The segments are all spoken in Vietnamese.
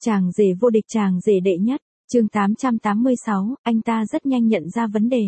Chàng rể vô địch, chàng rể đệ nhất, chương 886, anh ta rất nhanh nhận ra vấn đề.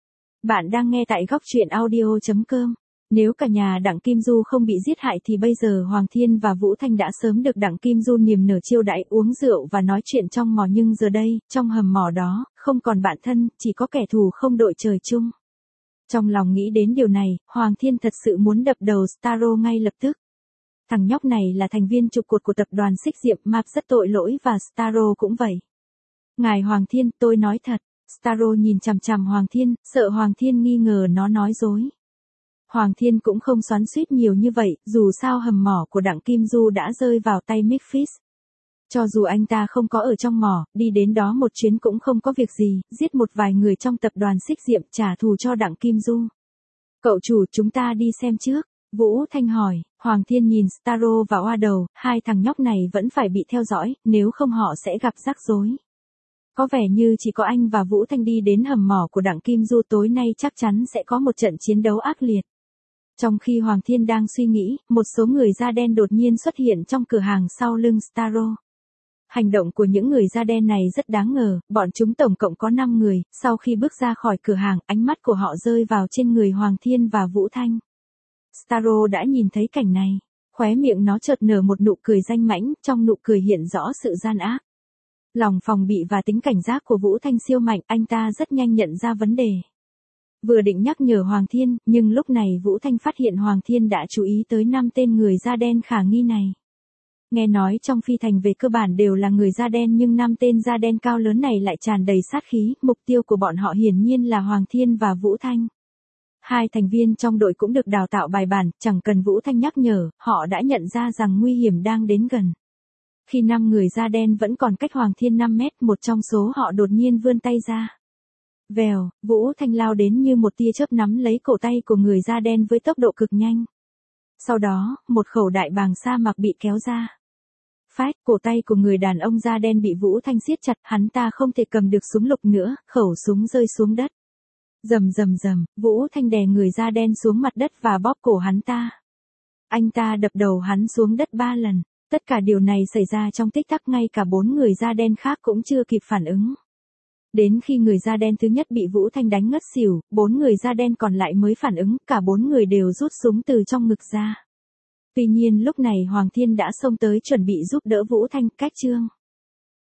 Bạn đang nghe tại góc truyện audio.com. Nếu cả nhà Đặng Kim Du không bị giết hại thì bây giờ Hoàng Thiên và Vũ Thanh đã sớm được Đặng Kim Du niềm nở chiêu đãi uống rượu và nói chuyện trong mò, nhưng giờ đây, trong hầm mỏ đó, không còn bạn thân, chỉ có kẻ thù không đội trời chung. Trong lòng nghĩ đến điều này, Hoàng Thiên thật sự muốn đập đầu Starro ngay lập tức. Thằng nhóc này là thành viên trụ cột của tập đoàn Xích Diệp Map, rất tội lỗi, và Starro cũng vậy. Ngài Hoàng Thiên, tôi nói thật. Starro nhìn chằm chằm Hoàng Thiên, sợ Hoàng Thiên nghi ngờ nó nói dối. Hoàng Thiên cũng không xoắn xuýt nhiều như vậy, dù sao hầm mỏ của Đặng Kim Du đã rơi vào tay Memphis. Cho dù anh ta không có ở trong mỏ, đi đến đó một chuyến cũng không có việc gì, giết một vài người trong tập đoàn Xích Diệp trả thù cho Đặng Kim Du. Cậu chủ, chúng ta đi xem trước. Vũ Thanh hỏi. Hoàng Thiên nhìn Starro và oa đầu, hai thằng nhóc này vẫn phải bị theo dõi, nếu không họ sẽ gặp rắc rối. Có vẻ như chỉ có anh và Vũ Thanh đi đến hầm mỏ của Đặng Kim Du, tối nay chắc chắn sẽ có một trận chiến đấu ác liệt. Trong khi Hoàng Thiên đang suy nghĩ, một số người da đen đột nhiên xuất hiện trong cửa hàng sau lưng Starro. Hành động của những người da đen này rất đáng ngờ, bọn chúng tổng cộng có 5 người, sau khi bước ra khỏi cửa hàng, ánh mắt của họ rơi vào trên người Hoàng Thiên và Vũ Thanh. Starro đã nhìn thấy cảnh này, khóe miệng nó chợt nở một nụ cười danh mãnh, trong nụ cười hiện rõ sự gian ác. Lòng phòng bị và tính cảnh giác của Vũ Thanh siêu mạnh, anh ta rất nhanh nhận ra vấn đề. Vừa định nhắc nhở Hoàng Thiên, nhưng lúc này Vũ Thanh phát hiện Hoàng Thiên đã chú ý tới 5 tên người da đen khả nghi này. Nghe nói trong phi thành về cơ bản đều là người da đen, nhưng 5 tên da đen cao lớn này lại tràn đầy sát khí, mục tiêu của bọn họ hiển nhiên là Hoàng Thiên và Vũ Thanh. Hai thành viên trong đội cũng được đào tạo bài bản, chẳng cần Vũ Thanh nhắc nhở, họ đã nhận ra rằng nguy hiểm đang đến gần. Khi 5 người da đen vẫn còn cách Hoàng Thiên 5 mét, một trong số họ đột nhiên vươn tay ra. Vèo, Vũ Thanh lao đến như một tia chớp nắm lấy cổ tay của người da đen với tốc độ cực nhanh. Sau đó, một khẩu đại bàng sa mạc bị kéo ra. Phách, cổ tay của người đàn ông da đen bị Vũ Thanh siết chặt, hắn ta không thể cầm được súng lục nữa, khẩu súng rơi xuống đất. Rầm rầm rầm, Vũ Thanh đè người da đen xuống mặt đất và bóp cổ hắn ta. Anh ta đập đầu hắn xuống đất 3 lần. Tất cả điều này xảy ra trong tích tắc, ngay cả 4 người da đen khác cũng chưa kịp phản ứng. Đến khi người da đen thứ nhất bị Vũ Thanh đánh ngất xỉu, 4 người da đen còn lại mới phản ứng, cả 4 người đều rút súng từ trong ngực ra. Tuy nhiên lúc này Hoàng Thiên đã xông tới chuẩn bị giúp đỡ Vũ Thanh. Cách chương